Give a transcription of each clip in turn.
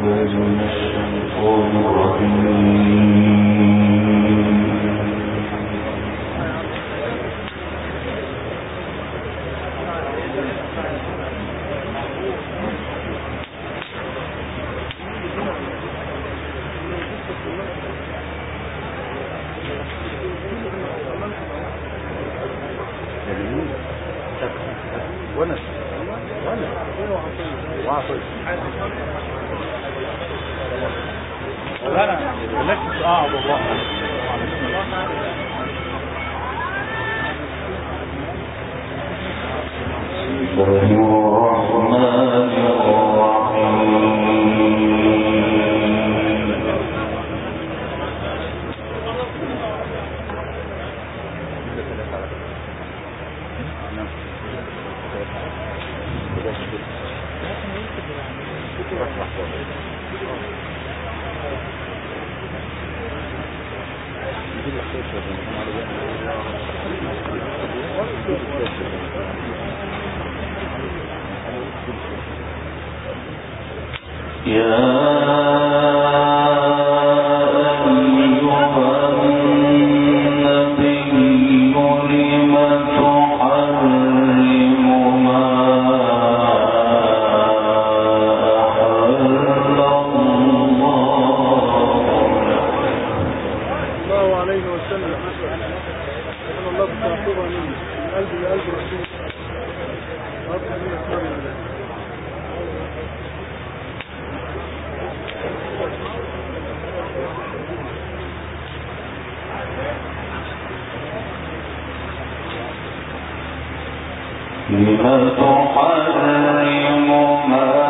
لم تحرم ما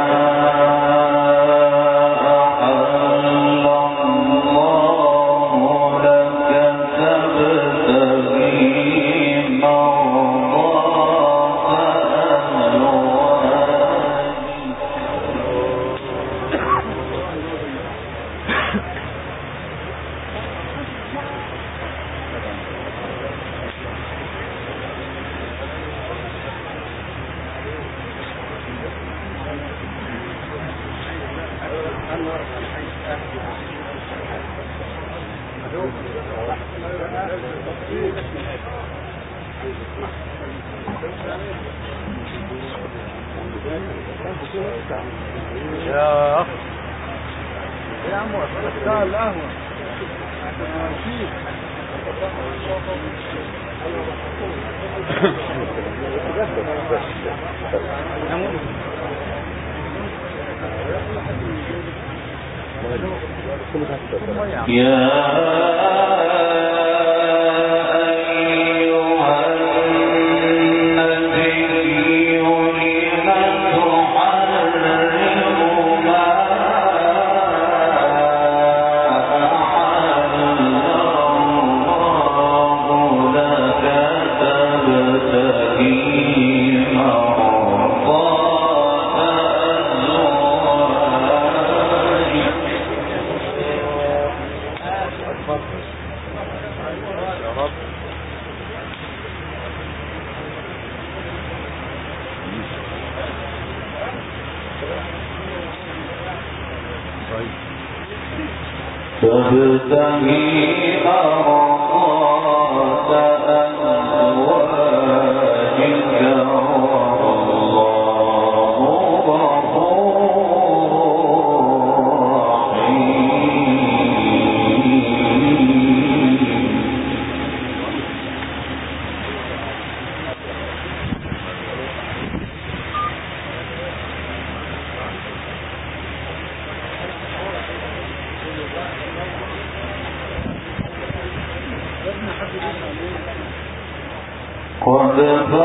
قد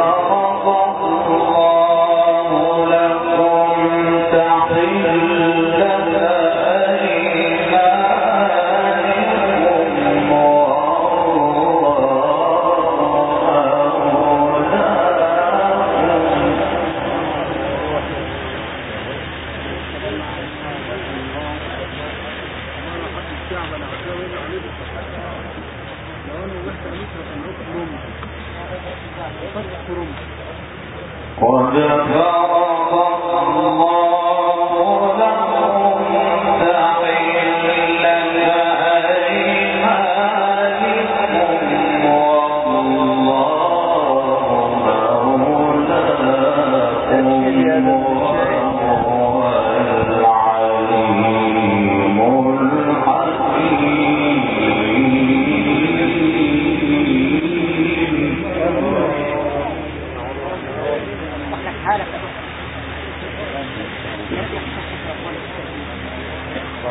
فرض الله لكم تحلة أيمانكم قد فرض الله لكم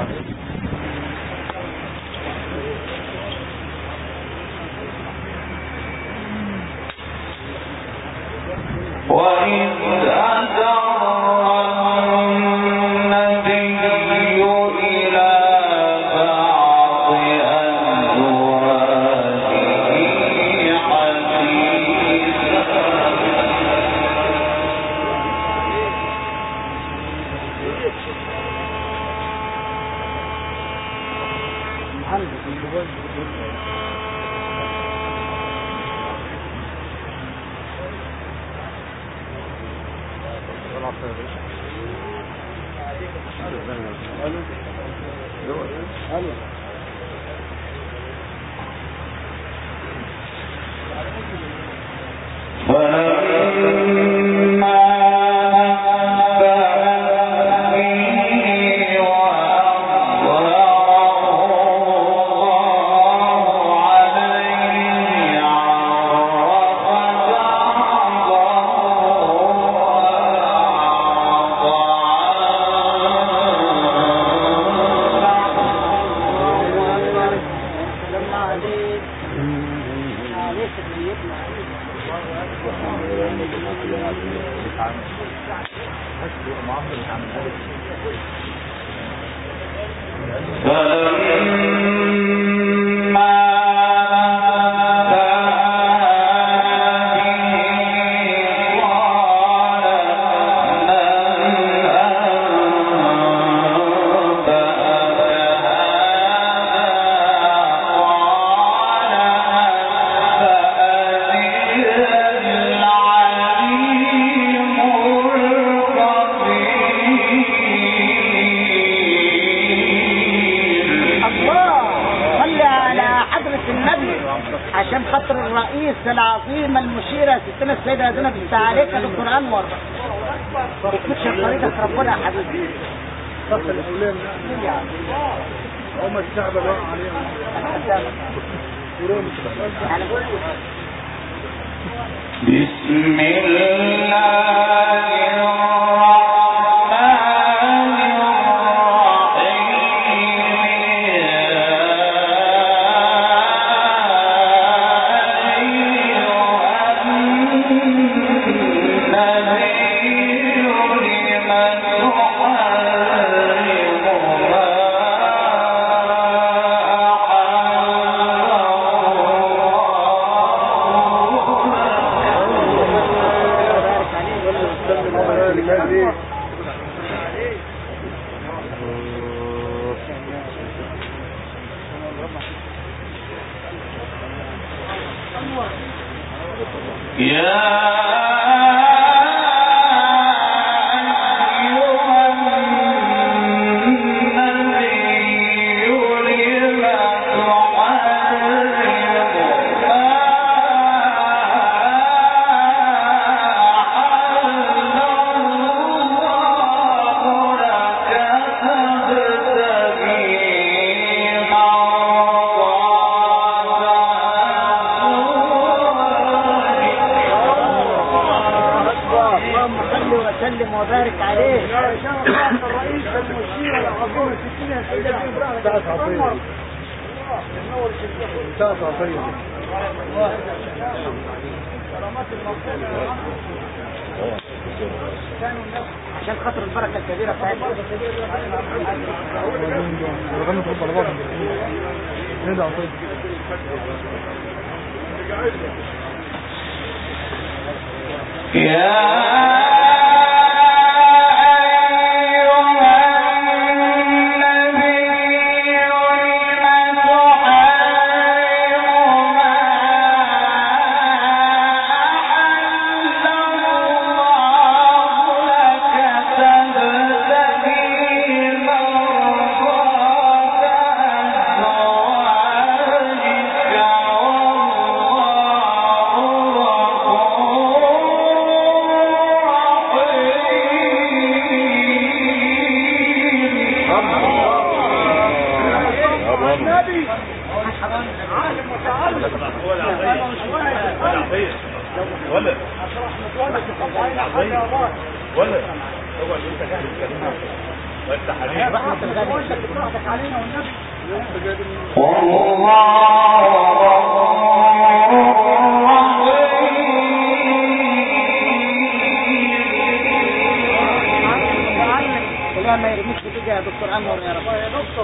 بسم الله عشان خاطر البركة الكبيرة بتاعتنا. رحمة الغني علينا والنبي. لا ما يرميش بتيجي يا دكتور انور يا رب يا دكتور.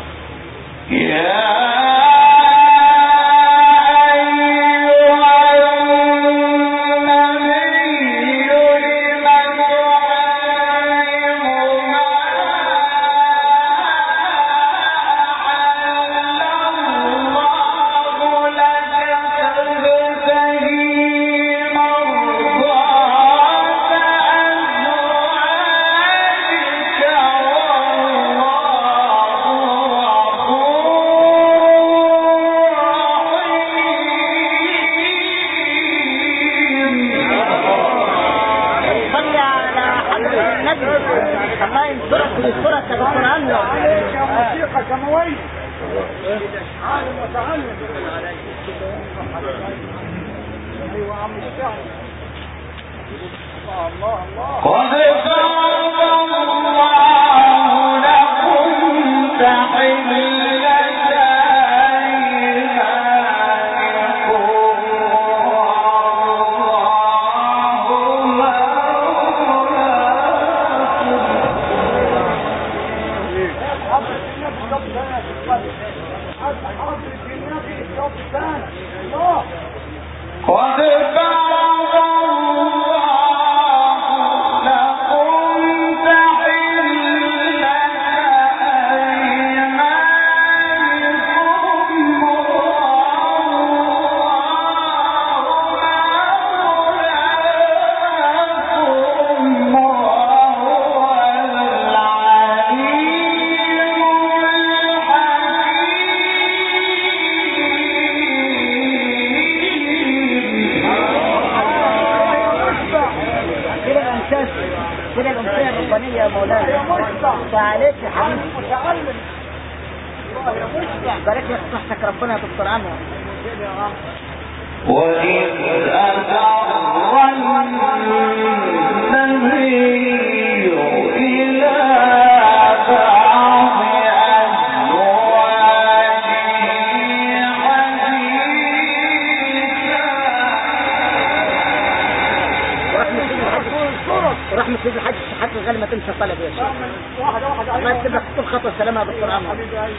رحمة سيد الحاج حتى الغالي ما تنسى طلب يا شيخ. الله يكتب لك كل خطوة سلامة يا دكتور عمر.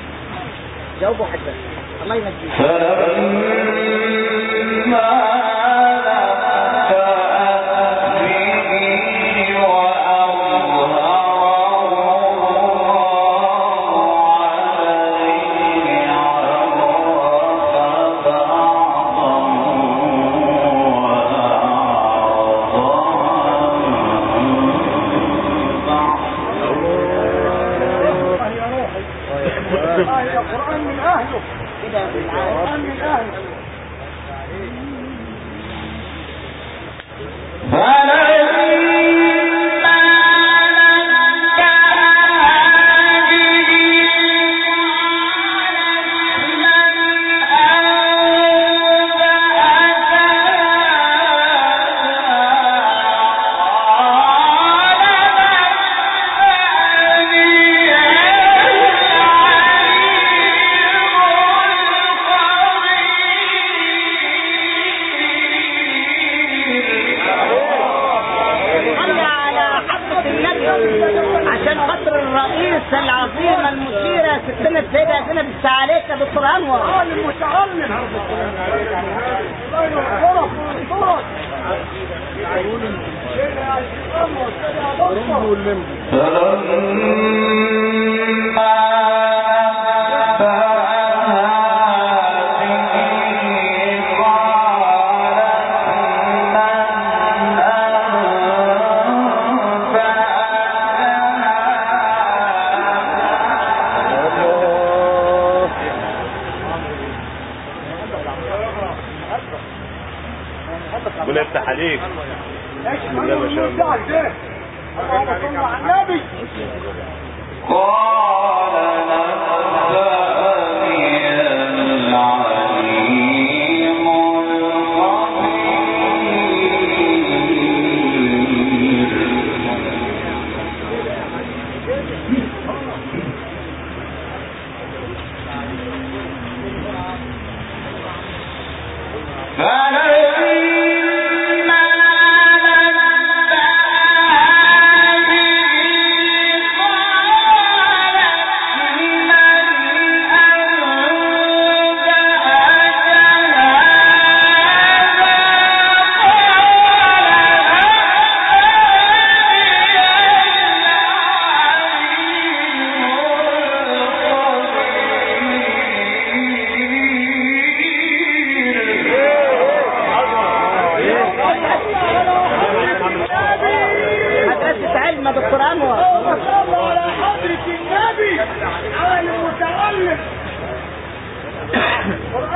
جاوبوا حاجة الله ينجيك. القرآن من أهله كده القرآن من أهله. عشان خاطر الرئيس العظيم المشيرة ستنا السيدة زينب السعاليك يا دكتور انور عالم متعلم ربنا يفتح عليك. بسم الله ما شاء الله. اللهم صل على النبي. قال نبأني العليم الخبير.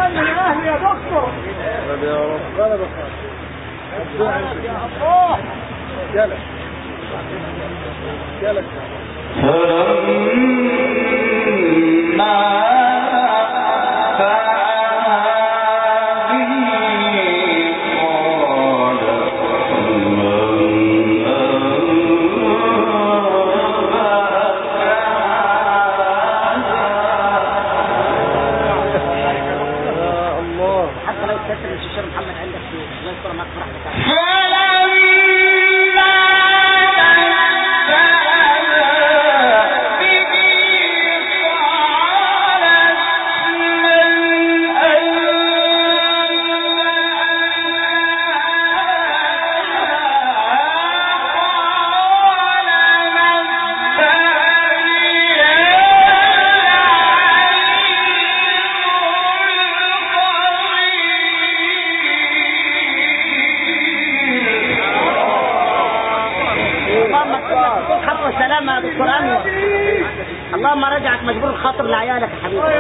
كان من اهلي يا دكتور. يا رب غلبك يا الله. جلك جلك اللهم رجعك مجبور الخاطر لعيالك يا حبيبي.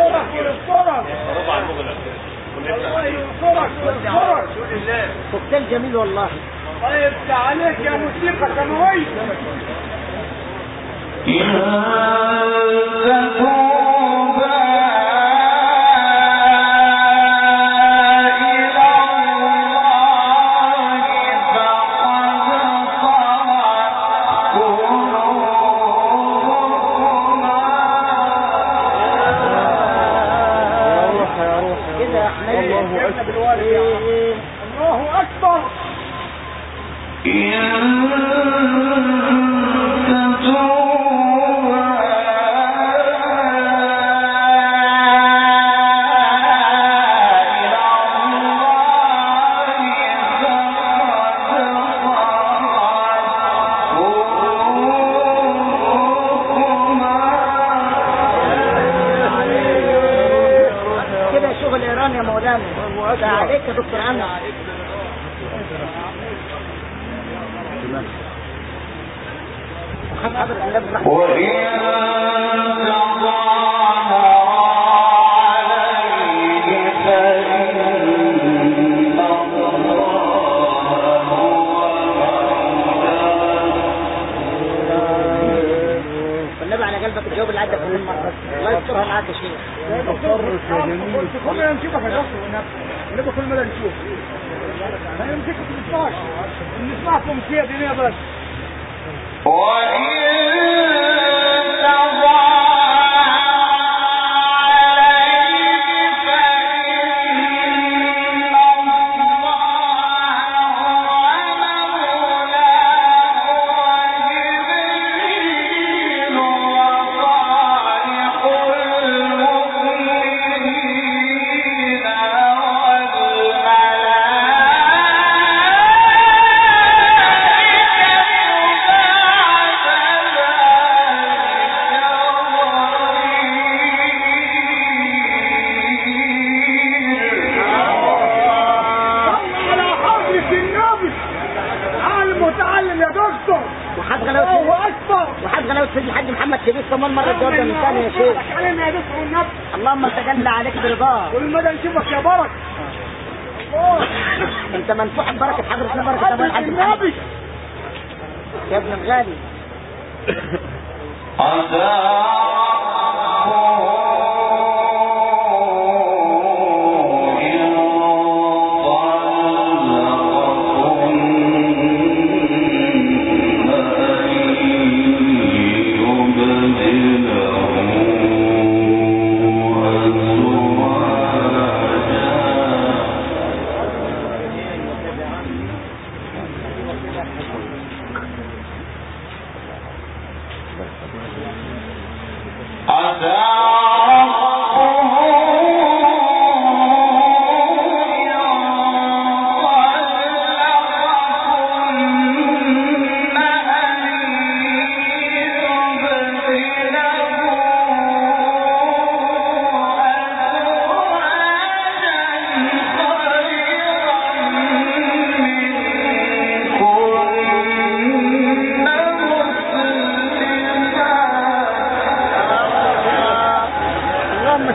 كوكتيل جميل والله. طيب عليك يا موسيقى سماوية. الله أكبر. كده شغل إيران يا مولانا. عليك يا دكتور عمرو. والنبي على قلبك الجواب اللي عدى كل مرة. الله يسترها معاك يا شيخ. كل ما نشوفك يا دكتور والنبي كل ما نشوف ما يمسكك بالفاش نسمعكم فيها دنيا بس. وحد غلاوة سيد الحاج محمد كبير كمان مرة الجواب ده من ثاني يا شيخ. اللهم تجلى عليك برضاه. كل مدى نشوفك يا بركة. انت منفوح ببركة حضرة بركة ابو الحاج محمد يا ابن الغالي.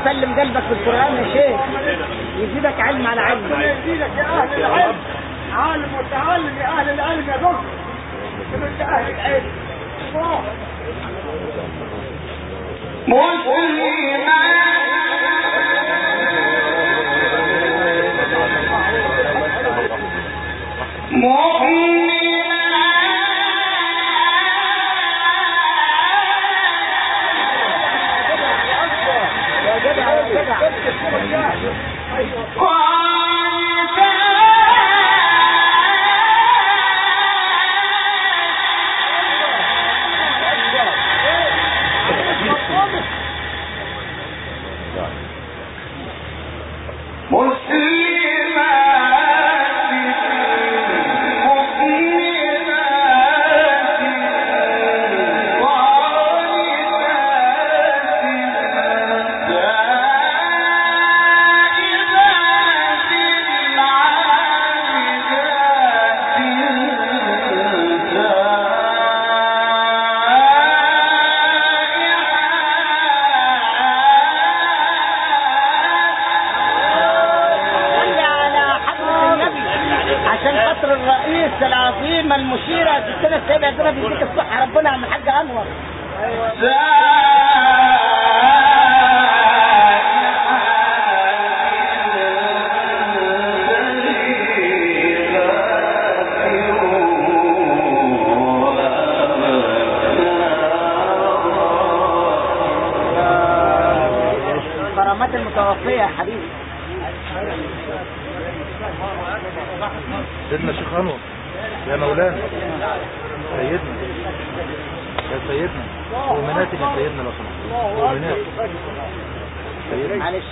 سلم قلبك بالقرآن يا شيخ، يزيدك علم على علم. يزيدك يا أهل العلم، عالم وتعلم يا أهل العلم يا دكتور، يا أهل العلم. العظيمة المشيرة ستنا السيدة عزيزة بيديك الصحة ربنا عم الحاج أنور. كرامات المتوفية يا حبيبي. سيدنا شيخ أنور يا مولانا، سيدنا يا سيدنا ومناتك يا سيدنا لو سمحت، ومناتك سيدنا معلش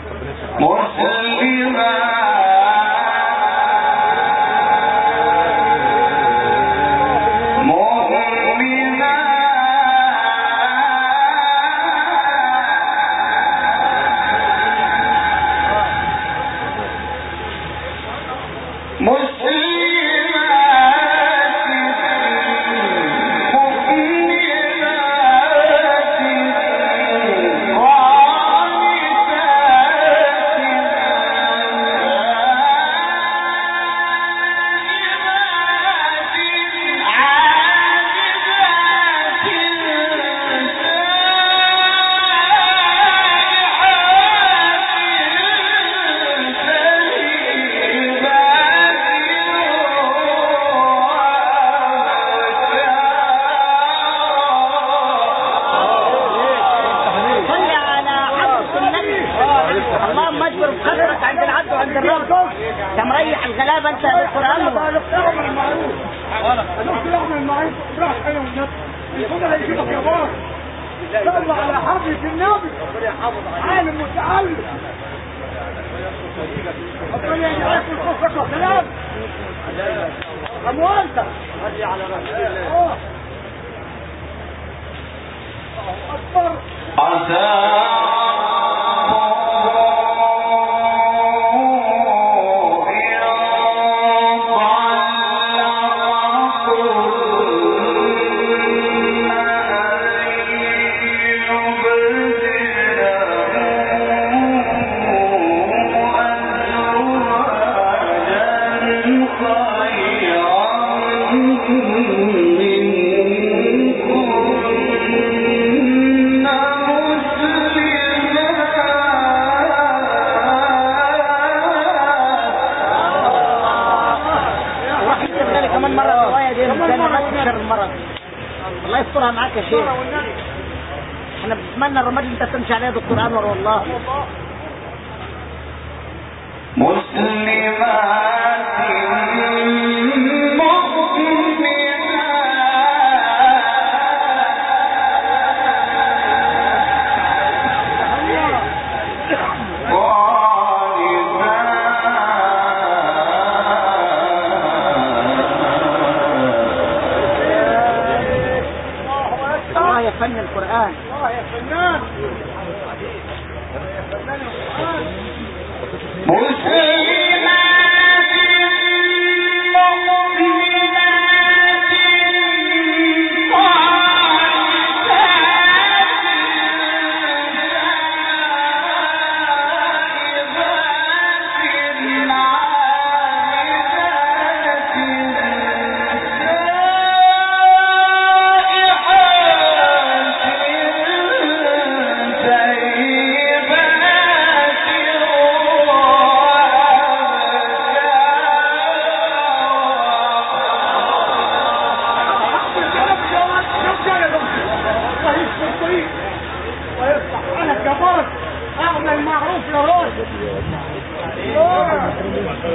مريح الغلابة انت بالقرآن صلوا على حضرة النبي عالم متعلم ربنا يجعلكم الخفة والسلام أموالك هدي على رسول الله أكبر الله يسترها معاك يا شيخ. احنا بنتمنى الرماد اللي انت تمشي عليها دكتور انور والله. فن القرآن الله يا فنان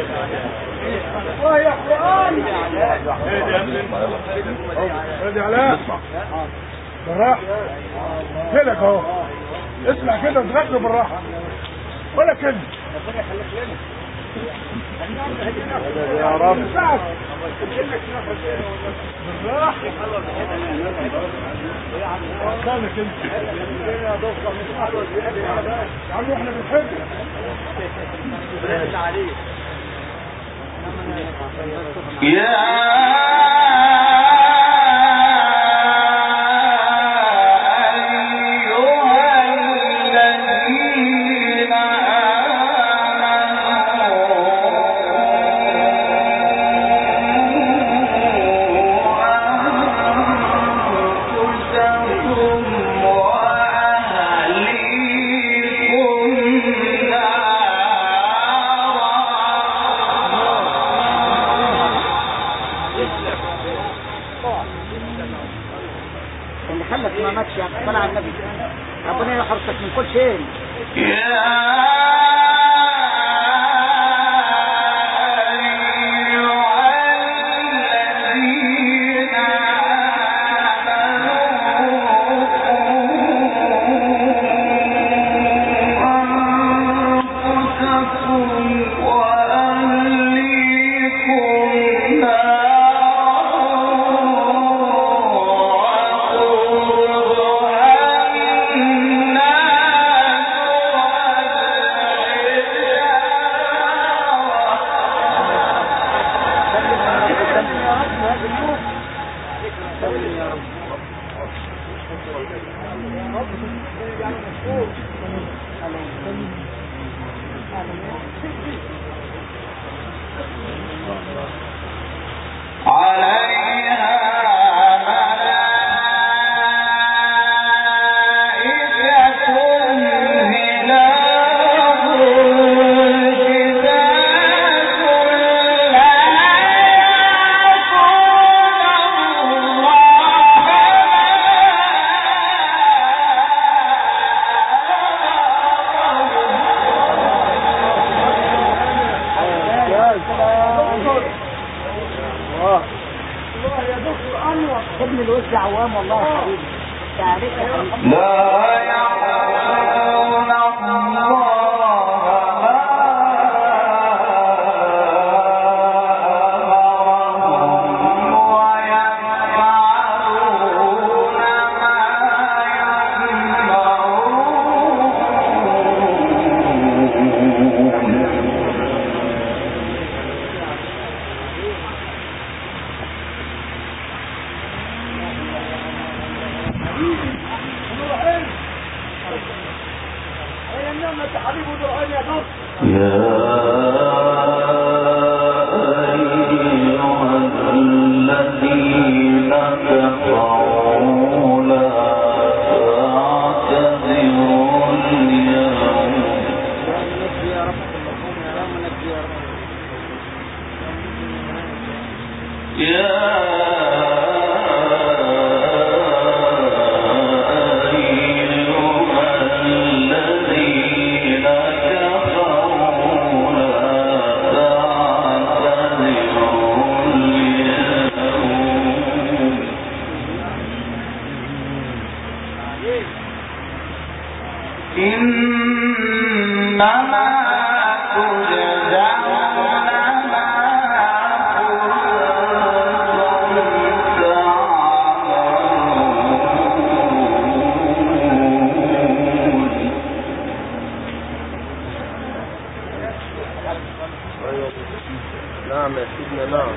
يا قرآن ادي علاء بالراحة كده اهو اسمع كده تغني بالراحة ولا كلمة يا رب بالراحة استنى كده يا عم احنا بنحبك اللي خلك ما ماتش يا صلى على النبي ربنا يحرسك من كل شيء ابن الوز عوام والله يا حبيبي تعريف لا يعلمون الله نعم يا سيدنا نعم.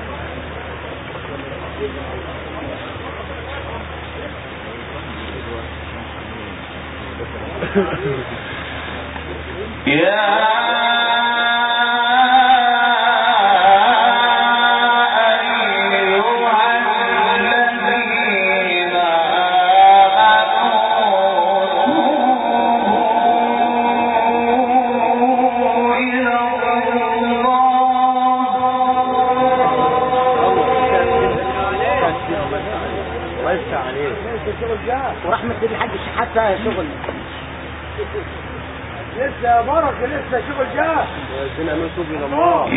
ورحمة الحاج الشحات فيها شغل لسه يا بركه لسه شغل جاه ربنا منكم الى الله.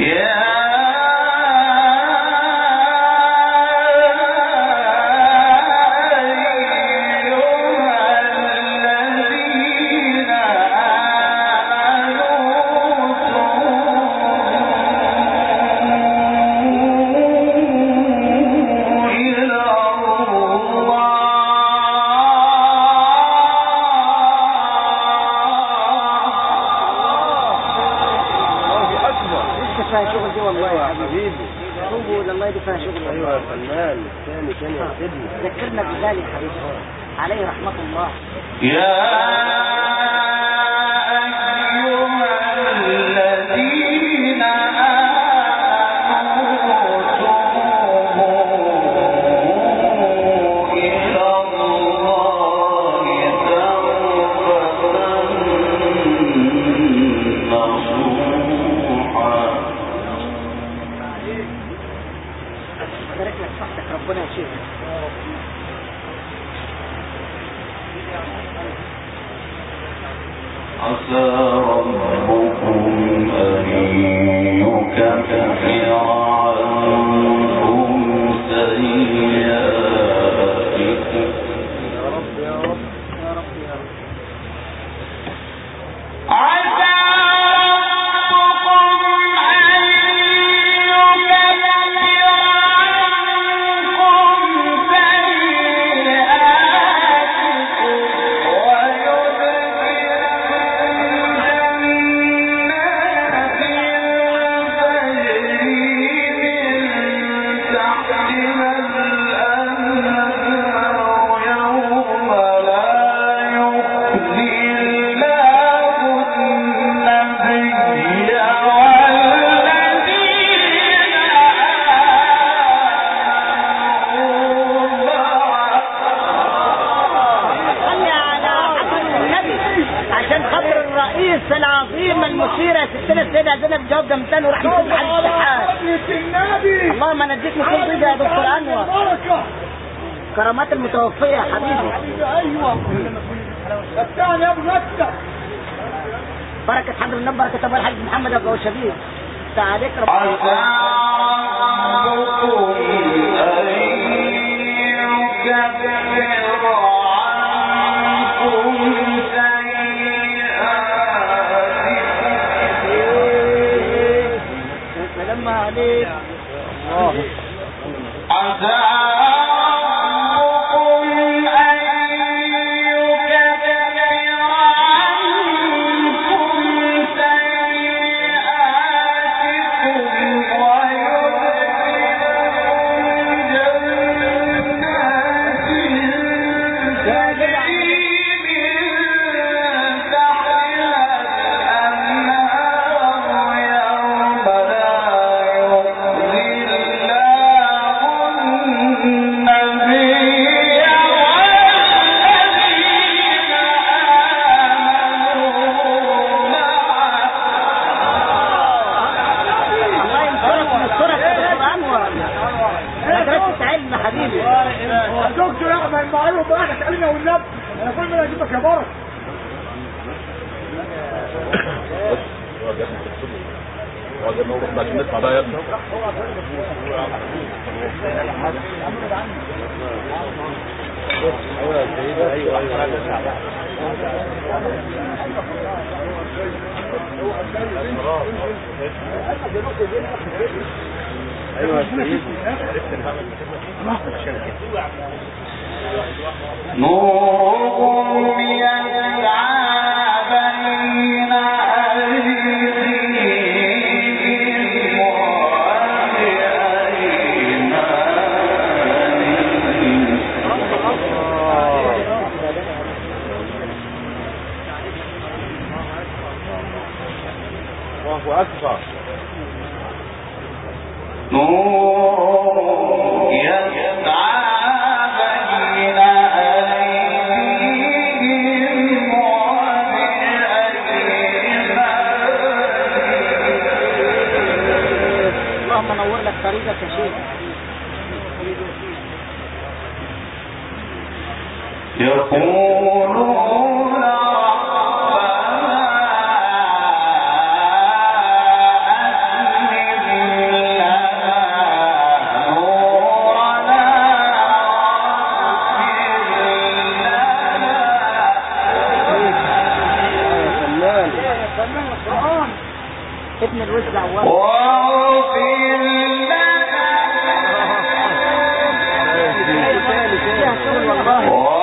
ايوه يا فنان ثاني يا سيدنا ذكرنا بذلك حبيبي عليه رحمة الله. يا أيها الذين آمنوا توبوا إلى الله توبة نصوحا. بارك لك صحتك ربنا يا شيخ. عسى ربكم أن يكفر عنكم سيئاتكم. يا رب يا رب يا رب يا رب. عسى ربكم أن يكفر عنكم سيئاتكم ويدخلكم جنات تجري من تحتها الأنهار يوم لا يخزي الله النبي والذين آمنوا معه. صلي على حسن النبي عشان خاطر الرئيس العظيم المشير يا ستنا السيدة زينب جواب جمتان ورحمة الله على الشحات. النبي اللهم نديك من كل ضيق يا دكتور انور. بركه كرامات المتوفية يا حبيبي. ايوه الثاني يا ابو مكه. بركة حضر النبي بركة ابو الحاج محمد ابو شبيب. تعاليك ربنا. عسى ربكم أن يكفر عنكم سيئاتكم. يا سلام عليك. عسى ربكم أن يكفر عنكم سيئاتكم ويدخلكم جنات تجري من تحتها الأنهار يوم لا يخزي الله النبي والذين آمنوا معه. الله ينصرك وينصرك يا دكتور انور. مدرسة علم حبيبي. يا دكتور يا احمد معروف بقى تسالنا والنبي انا كل ما اجيبك يا بركه. نطلع بقى يا ابني. ايوه يا سيدي ايوه ايوه يا سيدي. نورهم يسعى بين أيديهم وبأيمانهم. الله اكبر. نور يسعى بين أيديهم وبأيمانهم. اللهم نور لك طريقك يا شيخ. يقولون ربنا ابن الوزع فيها شغل والله.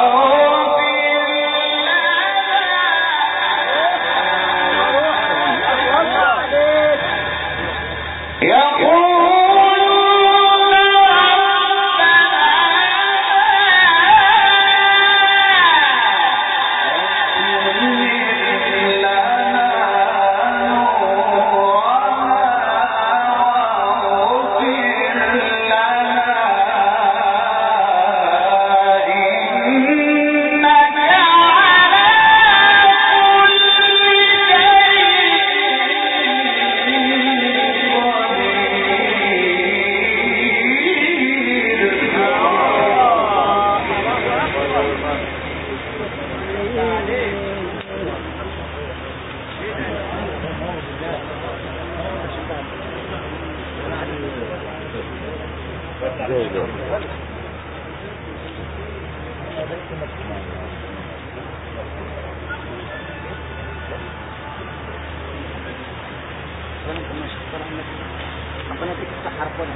ربنا يديك الصحة ربنا.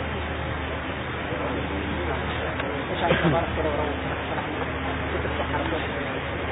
ايش عايز تبارك كده وروح يديك الصحة ربنا.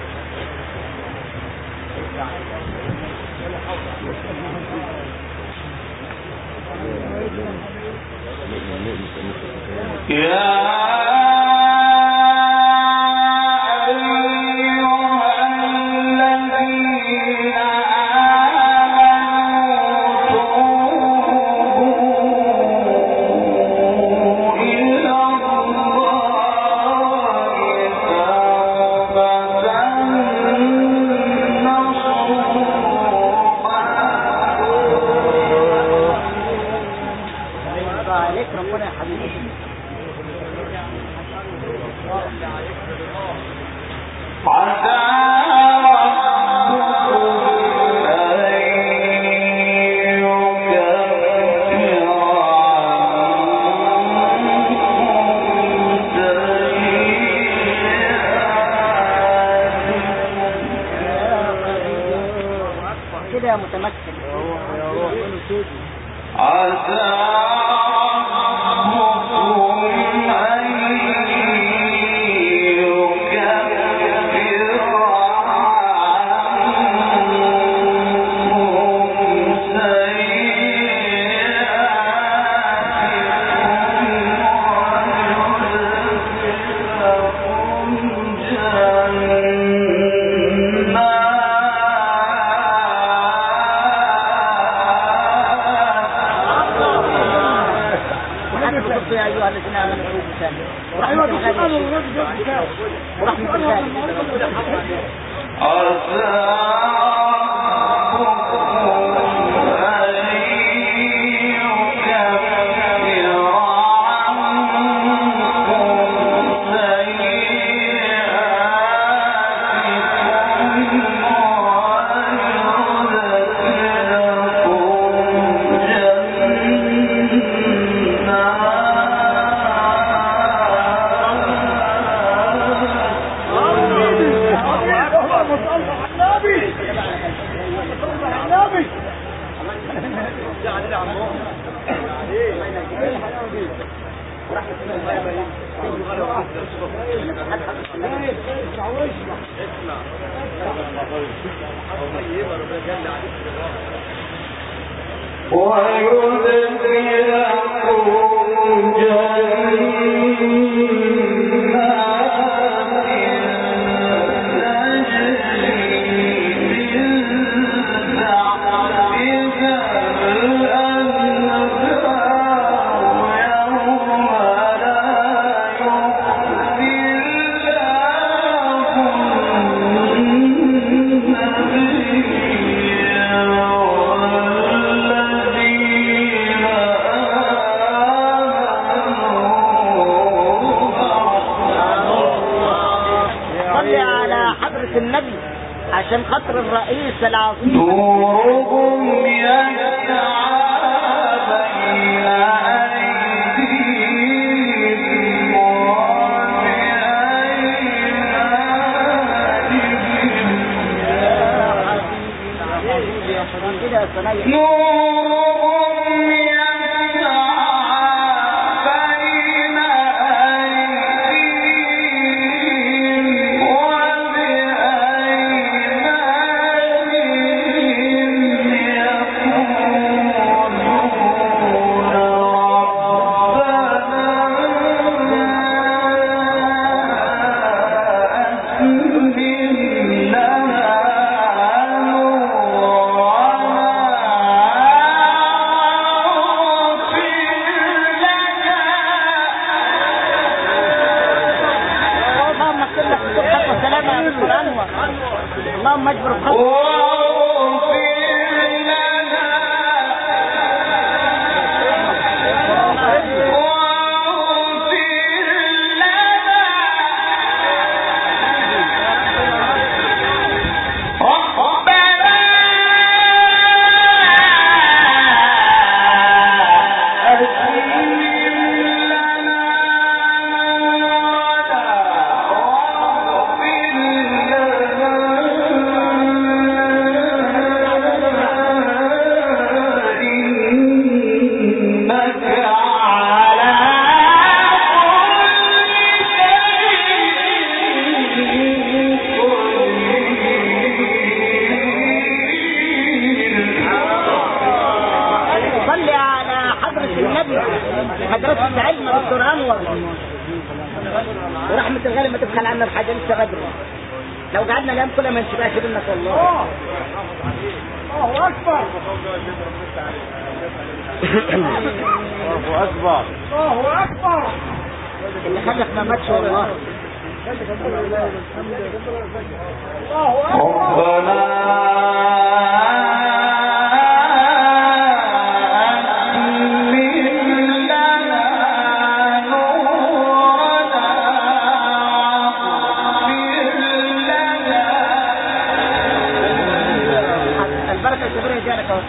كده متمكن يا روح عسى ورحمة النبي عشان خاطر الرئيس العظيم نورهم يسعى بين أيديهم وبأيمانهم يا عشان كده صنايع نورهم يسعى بين أيديهم وبأيمانهم يقولون اللهم اجبر بخطر مدرسة علم دكتور أنور ورحمة الغالي ما تبخل عنا بحاجة لسه بدري لو قعدنا الأيام كلها ما نشبعش منك والله. الله أكبر الله أكبر الله أكبر اللي خلف ما ماتش والله. البركة الكبيرة جالك اهو.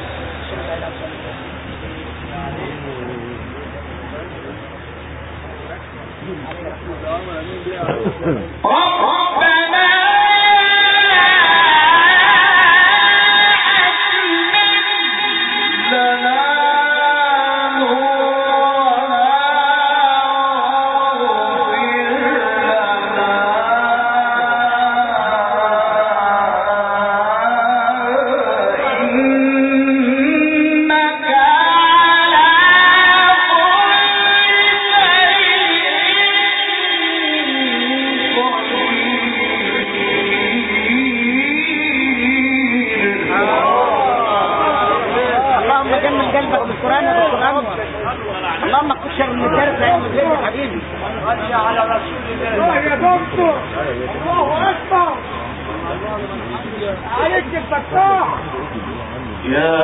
اللهم كشر من الدرس يا حبيبي. على رسول الله يا دكتور. الله أكبر عليك الفتاح يا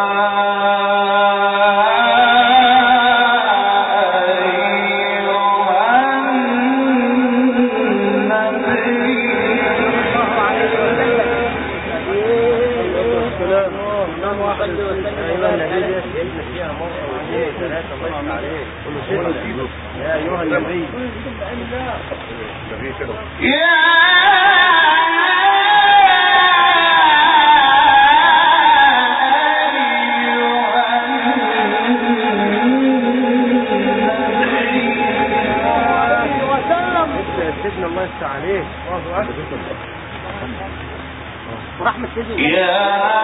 يا أيها النبي سيدنا الله يفتح عليك ورحمة سيدنا يا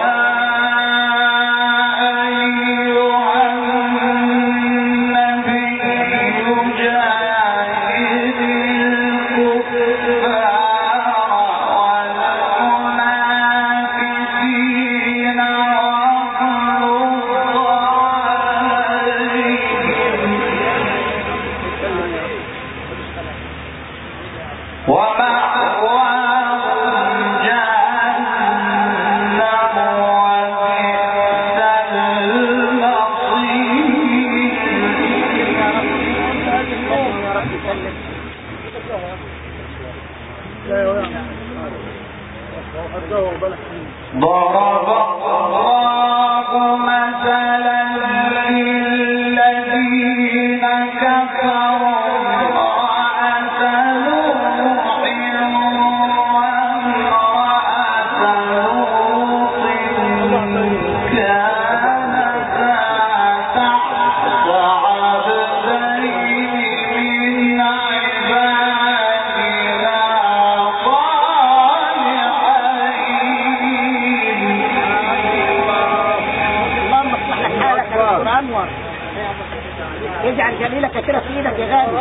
ضرب الله مثلا للذين كفروا امرأة نوح وامرأة لوط اجعل جميلك كده في ايدك يا غالي.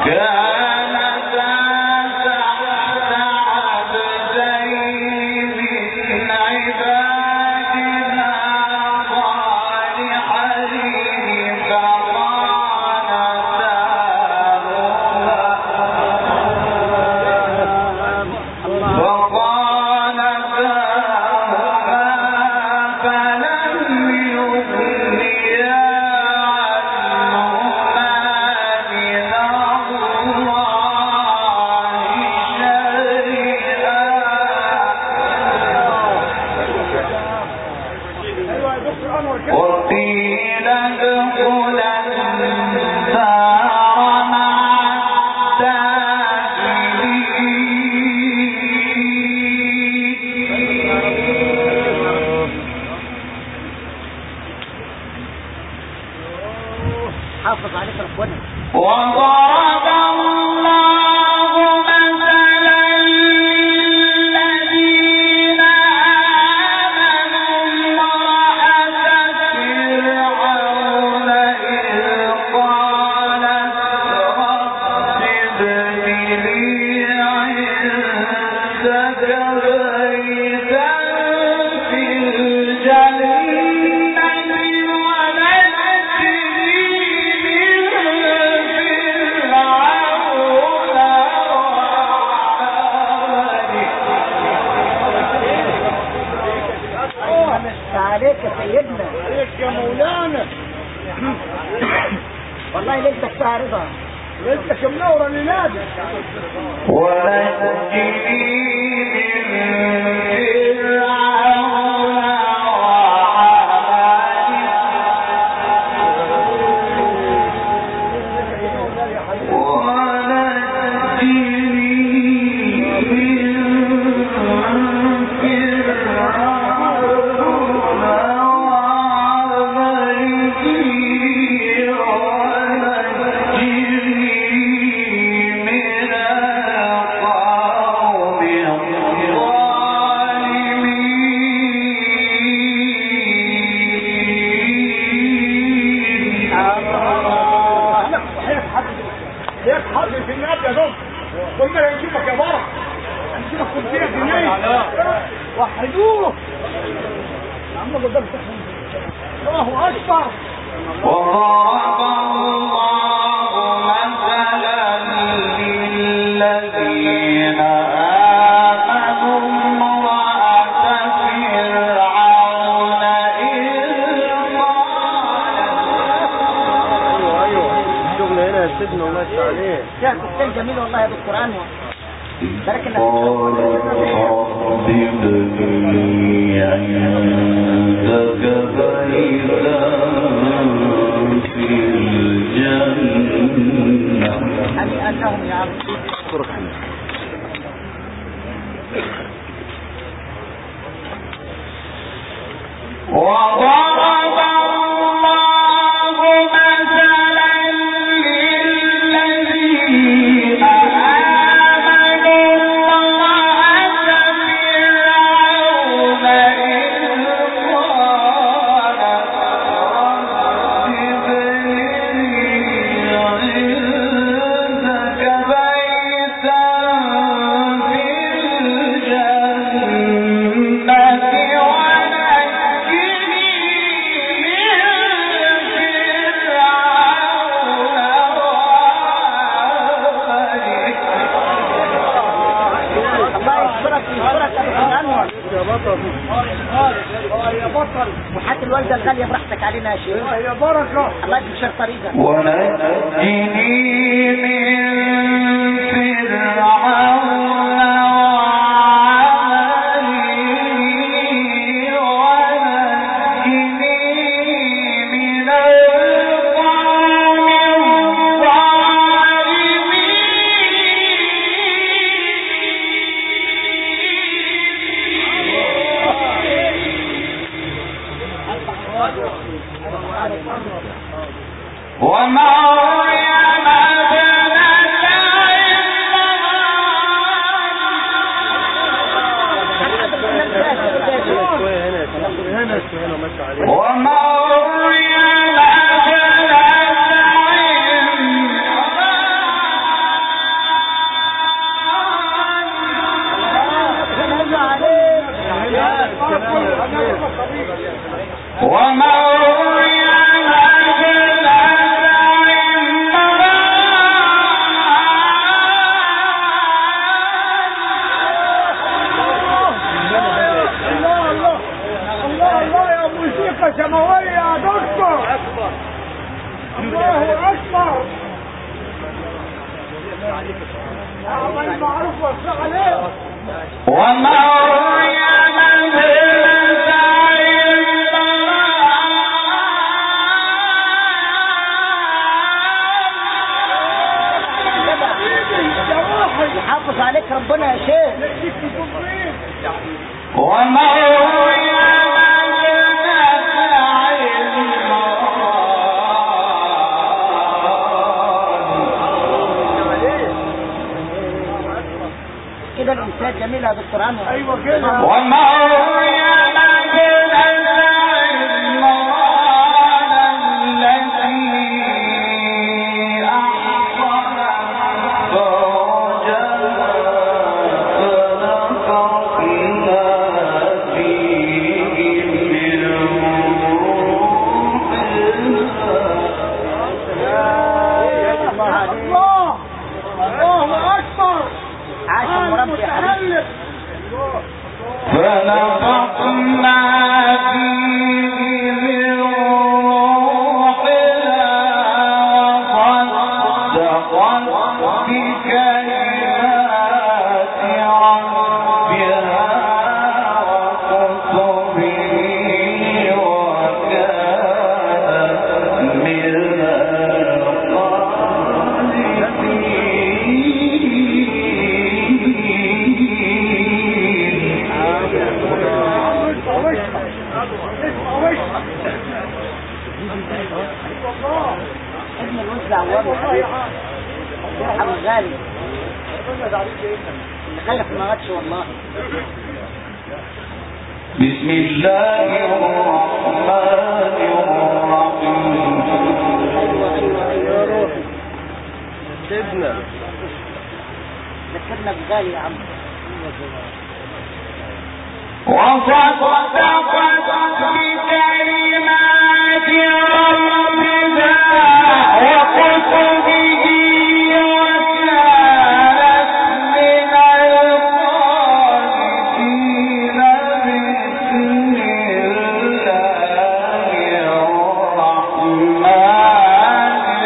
حافظ عليك ربنا. وضرب الله مثلا للذين آمنوا امرأة فرعون إذ قالت رب ابن لي عندك بيتا في الجنة عليك يا سيدنا. عليك يا مولانا. والله ليلتك فيها رضا. ليلتك منورة لنادي. ونجني من فرعون في النادي يا دكتور. قلنا هنشوفك يا بركة. هنشوفك كنت فيها جنيه. وحدوه. يا عم قدام تحهم. الله أكبر. وضرب الله مثلا للذين آمنوا امرأة فرعون إذ الشغل هنا يا سيدنا الله يفتح عليك. فيها كتاب جميل والله يا دكتور انور. بارك الله رب ابن لي عندك بيتا في الجنة. هنيئا لهم يا عم. وضرب الله مثلا للذين آمنوا امرأة فرعون إذ قالت رب ابن لي عندك بيتا في يا بطل. وحات الوالدة الغالية براحتك علينا يا شيخ. يا بركة. الله يجزيك شر طريقك. ونجني من فرعون وعمله ونجني من القوم ومريم ابنة عمران ومريم ابنة سماوية يا دكتور. الله أكبر. عمل معروف وصل عليه. ومريم ابنة عمران. يحافظ عليك ربنا يا شيخ. ومريم كده الإنسان جميل يا دكتور عنه. أيوة كده. ومريم ابنة عمران التي أحصنت فرجها فنفخنا فيه من روحنا. الله أكبر. عاش المربي يا حبيبي. فنفخنا فيه من روحنا وصدقت بكلمات ربها وكتبه وكانت من ابن الوز عوام يرحم الغالي اللي خلف ما ماتش والله. بسم الله الرحمن الرحيم. ايوه سيدنا ذكرنا بغالي يا عم. وصدقت بكلمات ربها وكتبه وكانت من القانتين. بسم الله الرحمن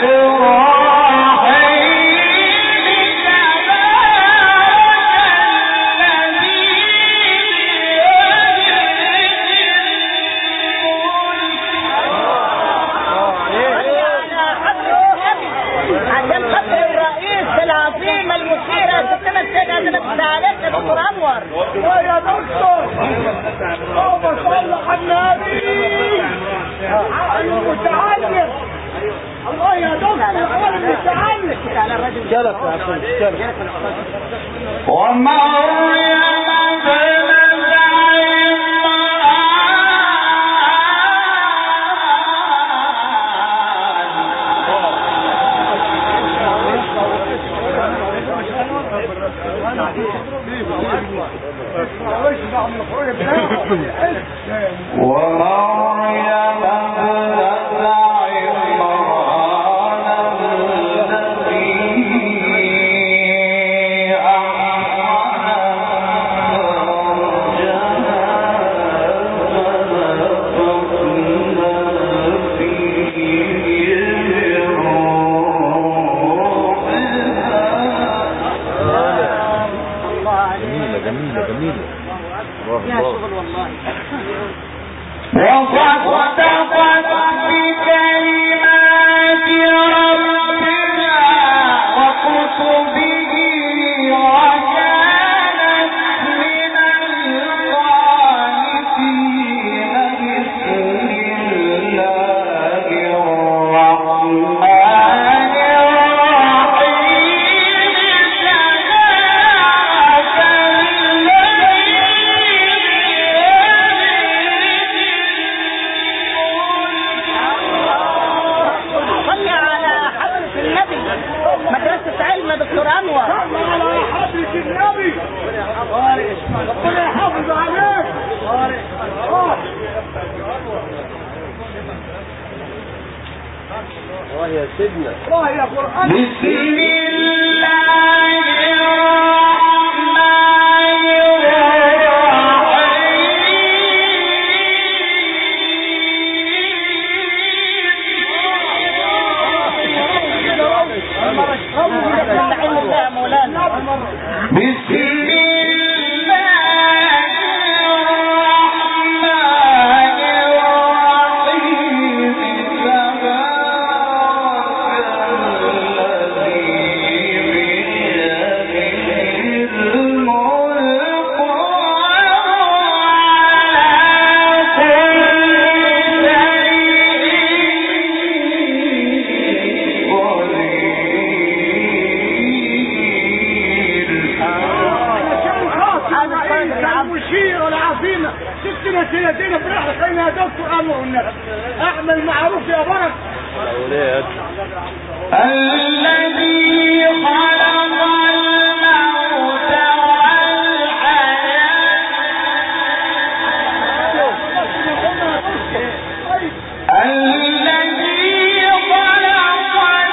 دكتور انور. يا دكتور اللهم صل على النبي. المتعلم. الله يا دكتور المتعلم. على الرجل جلس يا عشان جلس. ومريم ومريم ابنة عمران التي أحصنت فرجها فنفخنا فيه من روحنا. جميلة فيها شغل والله. وصدقت بكلمات ربها وكتبه وكانت من القانتين. بسم الله الرحمن الرحيم. الله يا سيدنا الله يا قرآن. بسم الله سيدنا في رحلة خلينا يا دكتور أمر النبي أعمل معروف يا برك. الذي خلق الموت والحياة الذي خلق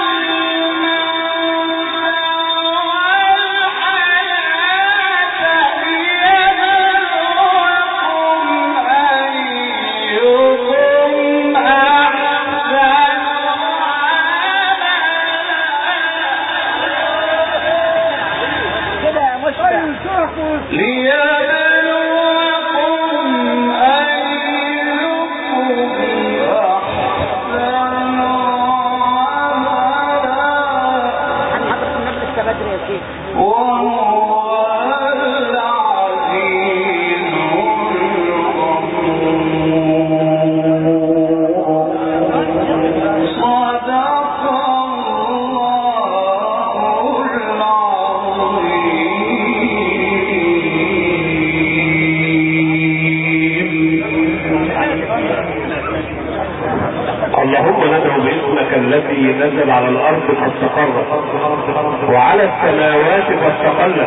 التي نزل على الارض فاستقرت وعلى السماوات فاستقلت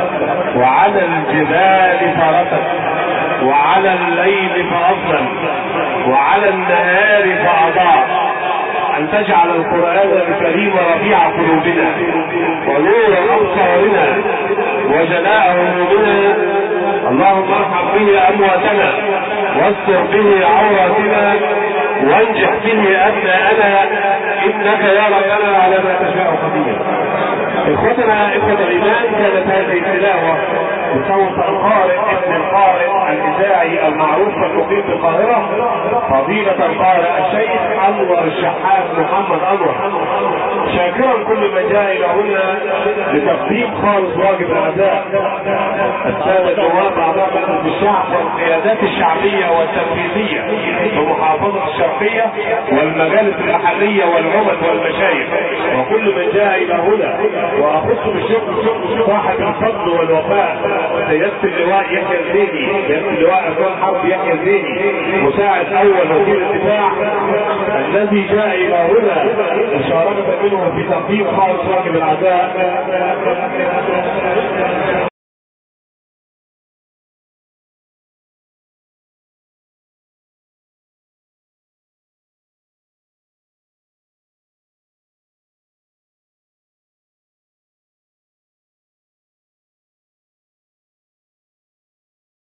وعلى الجبال فرست وعلى الليل فاظلم وعلى النهار فاضاء ان تجعل القرآن الكريم ربيع قلوبنا ونور ابصارنا وجلاء همومنا. اللهم ارحم به امواتنا واستر به عوراتنا وانجح به ابناءنا انك يا ربنا على ما تشاء قدير. اخوتنا اخوة الايمان، كانت هذه التلاوة بصوت القارئ ابن القارئ الاذاعي المعروف المقيم بالقاهرة فضيلة القارئ الشيخ انور الشحات محمد انور، شاكرا كل من جاء الينا لتقديم خالص واجب الاداء السادة النواب اعضاء مجلس الشعب والقيادات الشعبية والتنفيذية بمحافظة الشرقية والمجالس المحلية والعمد والمشايخ وكل من جاء الى هنا، واخص بالشكر صاحب الفضل والوفاء سيادة اللواء يحيى الزيني، سيادة اللواء افضل حرب يحيى الزيني مساعد اول وزير الدفاع الذي جاء الى هنا مشاركة منه في تقديم خالص واجب العزاء